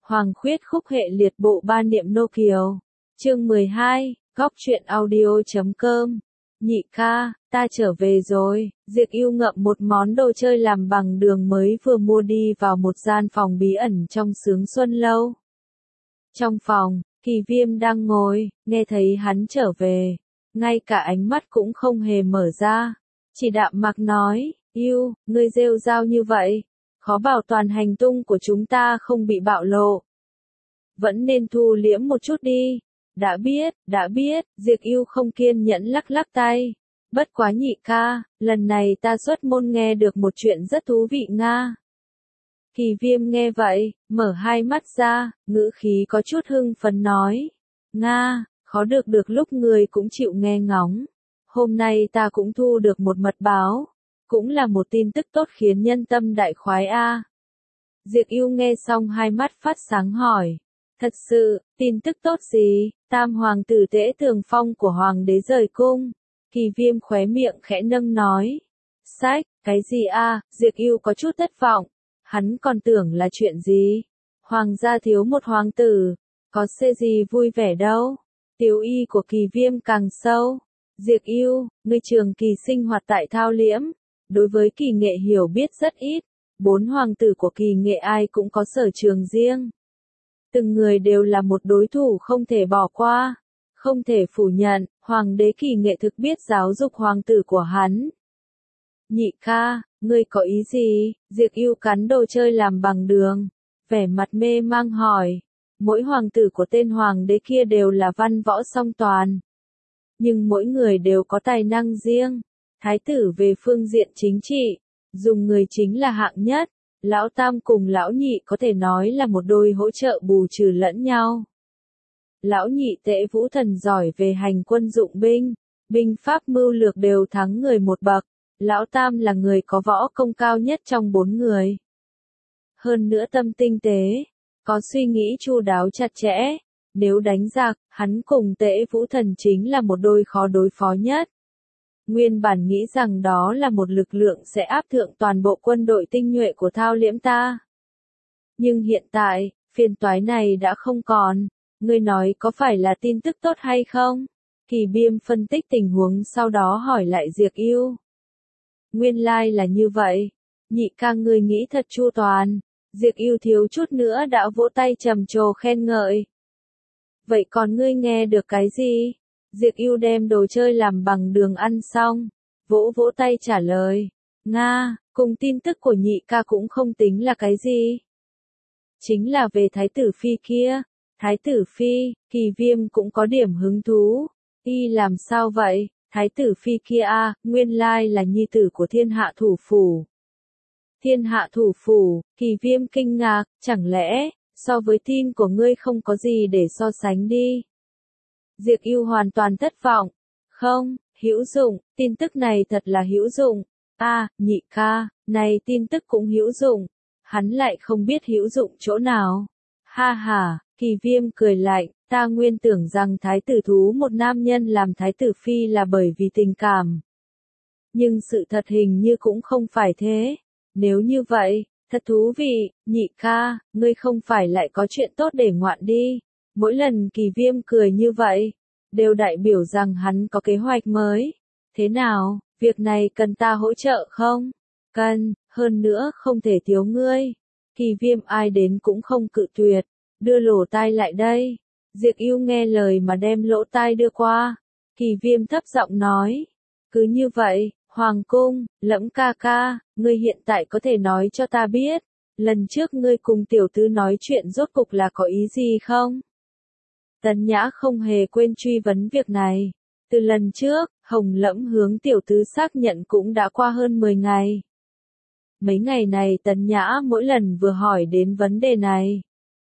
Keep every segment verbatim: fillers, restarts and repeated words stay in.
Hoàng khuyết khúc hệ liệt bộ ba niệm nô kiều. Chương mười hai, góc truyện audio chấm com. Nhị ca, ta trở về rồi. Diệp Yêu ngậm một món đồ chơi làm bằng đường mới vừa mua đi vào một gian phòng bí ẩn trong Sướng Xuân Lâu. Trong phòng, Kỳ Viêm đang ngồi, nghe thấy hắn trở về, ngay cả ánh mắt cũng không hề mở ra, chỉ đạm mạc nói, Yêu, ngươi rêu rao như vậy, khó bảo toàn hành tung của chúng ta không bị bạo lộ. Vẫn nên thu liễm một chút đi. Đã biết, đã biết, Diệp Yêu không kiên nhẫn lắc lắc tay. Bất quá nhị ca, lần này ta xuất môn nghe được một chuyện rất thú vị nga. Kỳ Viêm nghe vậy, mở hai mắt ra, ngữ khí có chút hưng phấn nói. Nga, khó được được lúc người cũng chịu nghe ngóng. Hôm nay ta cũng thu được một mật báo. Cũng là một tin tức tốt khiến nhân tâm đại khoái a. Diệp Yêu nghe xong hai mắt phát sáng hỏi. Thật sự, tin tức tốt gì? Tam hoàng tử Tễ Tường Phong của hoàng đế rời cung. Kỳ Viêm khóe miệng khẽ nâng nói. Sách, cái gì a? Diệp Yêu có chút thất vọng. Hắn còn tưởng là chuyện gì? Hoàng gia thiếu một hoàng tử. Có xê gì vui vẻ đâu. Tiếu y của Kỳ Viêm càng sâu. Diệp Yêu, ngươi trường kỳ sinh hoạt tại Thao Liễm. Đối với kỳ nghệ hiểu biết rất ít. Bốn hoàng tử của kỳ nghệ ai cũng có sở trường riêng. Từng người đều là một đối thủ không thể bỏ qua. Không thể phủ nhận, hoàng đế kỳ nghệ thực biết giáo dục hoàng tử của hắn. Nhị ca, ngươi có ý gì? Diệp Yêu cắn đồ chơi làm bằng đường. Vẻ mặt mê mang hỏi. Mỗi hoàng tử của tên hoàng đế kia đều là văn võ song toàn. Nhưng mỗi người đều có tài năng riêng. Thái tử về phương diện chính trị, dùng người chính là hạng nhất. Lão Tam cùng Lão Nhị có thể nói là một đôi hỗ trợ bù trừ lẫn nhau. Lão Nhị Tễ Vũ Thần giỏi về hành quân dụng binh, binh pháp mưu lược đều thắng người một bậc. Lão Tam là người có võ công cao nhất trong bốn người. Hơn nữa tâm tinh tế, có suy nghĩ chu đáo chặt chẽ. Nếu đánh giặc, hắn cùng Tễ Vũ Thần chính là một đôi khó đối phó nhất. Nguyên bản nghĩ rằng đó là một lực lượng sẽ áp thượng toàn bộ quân đội tinh nhuệ của Thao Liễm ta. Nhưng hiện tại, phiền toái này đã không còn. Ngươi nói có phải là tin tức tốt hay không? Kỳ Viêm phân tích tình huống sau đó hỏi lại Diệp Yêu. Nguyên lai là như vậy. Nhị ca ngươi nghĩ thật chu toàn. Diệp Yêu thiếu chút nữa đã vỗ tay trầm trồ khen ngợi. Vậy còn ngươi nghe được cái gì? Diệp Yêu đem đồ chơi làm bằng đường ăn xong, vỗ vỗ tay trả lời. Nga, cùng tin tức của nhị ca cũng không tính là cái gì. Chính là về Thái tử Phi kia. Thái tử Phi, Kỳ Viêm cũng có điểm hứng thú. Y làm sao vậy? Thái tử Phi kia a, nguyên lai là nhi tử của thiên hạ thủ phủ. Thiên hạ thủ phủ, Kỳ Viêm kinh ngạc, chẳng lẽ, so với tin của ngươi không có gì để so sánh đi. Diệp Yêu hoàn toàn thất vọng. Không, hữu dụng, tin tức này thật là hữu dụng. A, à, nhị ca, này tin tức cũng hữu dụng. Hắn lại không biết hữu dụng chỗ nào. Ha ha, Kỳ Viêm cười lạnh, ta nguyên tưởng rằng thái tử thú một nam nhân làm thái tử phi là bởi vì tình cảm. Nhưng sự thật hình như cũng không phải thế. Nếu như vậy, thật thú vị, nhị ca, ngươi không phải lại có chuyện tốt để ngoạn đi. Mỗi lần Kỳ Viêm cười như vậy, đều đại biểu rằng hắn có kế hoạch mới. Thế nào, việc này cần ta hỗ trợ không? Cần, hơn nữa không thể thiếu ngươi. Kỳ Viêm ai đến cũng không cự tuyệt, đưa lỗ tai lại đây. Diệp Yêu nghe lời mà đem lỗ tai đưa qua. Kỳ Viêm thấp giọng nói, cứ như vậy, Hoàng cung, Lẫm ca ca, ngươi hiện tại có thể nói cho ta biết, lần trước ngươi cùng tiểu tứ nói chuyện rốt cục là có ý gì không? Tần Nhã không hề quên truy vấn việc này. Từ lần trước, Hồng Lẫm hướng tiểu tứ xác nhận cũng đã qua hơn mười ngày. Mấy ngày này Tần Nhã mỗi lần vừa hỏi đến vấn đề này.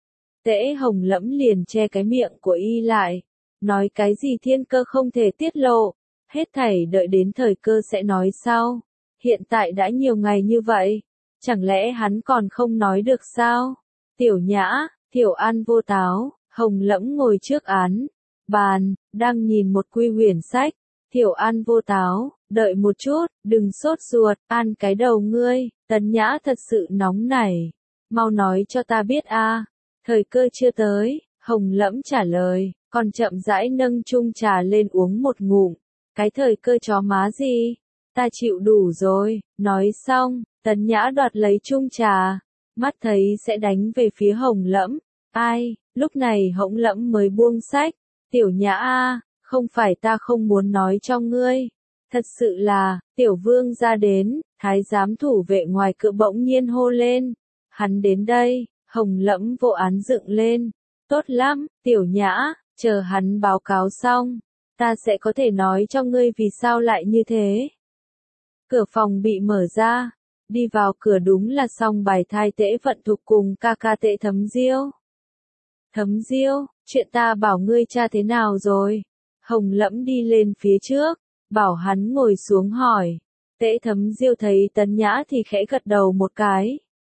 Tễ Hồng Lẫm liền che cái miệng của y lại. Nói cái gì thiên cơ không thể tiết lộ. Hết thảy đợi đến thời cơ sẽ nói sau. Hiện tại đã nhiều ngày như vậy. Chẳng lẽ hắn còn không nói được sao? Tiểu Nhã, Tiểu An vô táo. Hồng Lẫm ngồi trước án, bàn, đang nhìn một quy huyền sách. Tiểu An vô táo, đợi một chút, đừng sốt ruột, An cái đầu ngươi. Tần Nhã thật sự nóng nảy. Mau nói cho ta biết a. Thời cơ chưa tới, Hồng Lẫm trả lời, còn chậm rãi nâng chung trà lên uống một ngụm. Cái thời cơ chó má gì? Ta chịu đủ rồi, nói xong, Tấn Nhã đoạt lấy chung trà, mắt thấy sẽ đánh về phía Hồng Lẫm. Ai, lúc này Hồng Lẫm mới buông sách, Tiểu Nhã a, không phải ta không muốn nói cho ngươi. Thật sự là, Tiểu Vương ra đến, thái giám thủ vệ ngoài cửa bỗng nhiên hô lên. Hắn đến đây, Hồng Lẫm vỗ án dựng lên. Tốt lắm, Tiểu Nhã, chờ hắn báo cáo xong, ta sẽ có thể nói cho ngươi vì sao lại như thế. Cửa phòng bị mở ra, đi vào cửa đúng là Song Bài Thai Tễ Vận Thục cùng ca ca Tễ Thấm Diêu. Thấm Diêu, chuyện ta bảo ngươi cha thế nào rồi? Hồng Lẫm đi lên phía trước, bảo hắn ngồi xuống hỏi. Tễ Thấm Diêu thấy Tấn Nhã thì khẽ gật đầu một cái,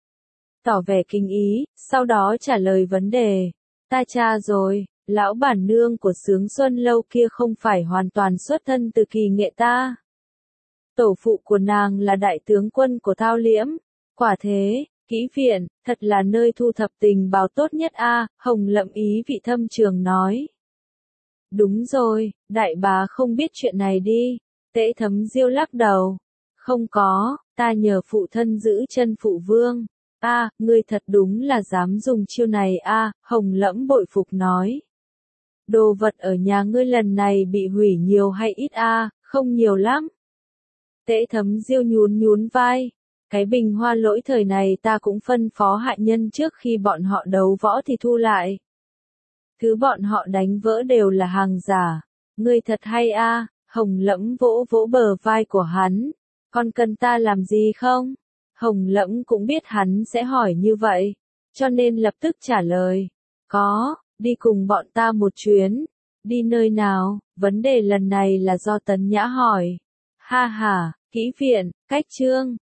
tỏ vẻ kinh ý, sau đó trả lời vấn đề. Ta cha rồi, lão bản nương của Sướng Xuân Lâu kia không phải hoàn toàn xuất thân từ Kỳ Nghệ ta. Tổ phụ của nàng là đại tướng quân của Thao Liễm. Quả thế, Kỹ viện, thật là nơi thu thập tình báo tốt nhất a, Hồng Lẫm ý vị thâm trường nói. Đúng rồi, đại bá không biết chuyện này đi. Tễ Thấm Diêu lắc đầu. Không có, ta nhờ phụ thân giữ chân phụ vương. A, ngươi thật đúng là dám dùng chiêu này a, Hồng Lẫm bội phục nói. Đồ vật ở nhà ngươi lần này bị hủy nhiều hay ít a, không nhiều lắm. Tễ Thấm Diêu nhún nhún vai. Cái bình hoa lỗi thời này ta cũng phân phó hạ nhân trước khi bọn họ đấu võ thì thu lại. Thứ bọn họ đánh vỡ đều là hàng giả. Ngươi thật hay a, Hồng Lẫm vỗ vỗ bờ vai của hắn. Còn cần ta làm gì không? Hồng Lẫm cũng biết hắn sẽ hỏi như vậy, cho nên lập tức trả lời. Có, đi cùng bọn ta một chuyến. Đi nơi nào? Vấn đề lần này là do Tấn Nhã hỏi. Ha ha, Kỹ viện, cách Trương.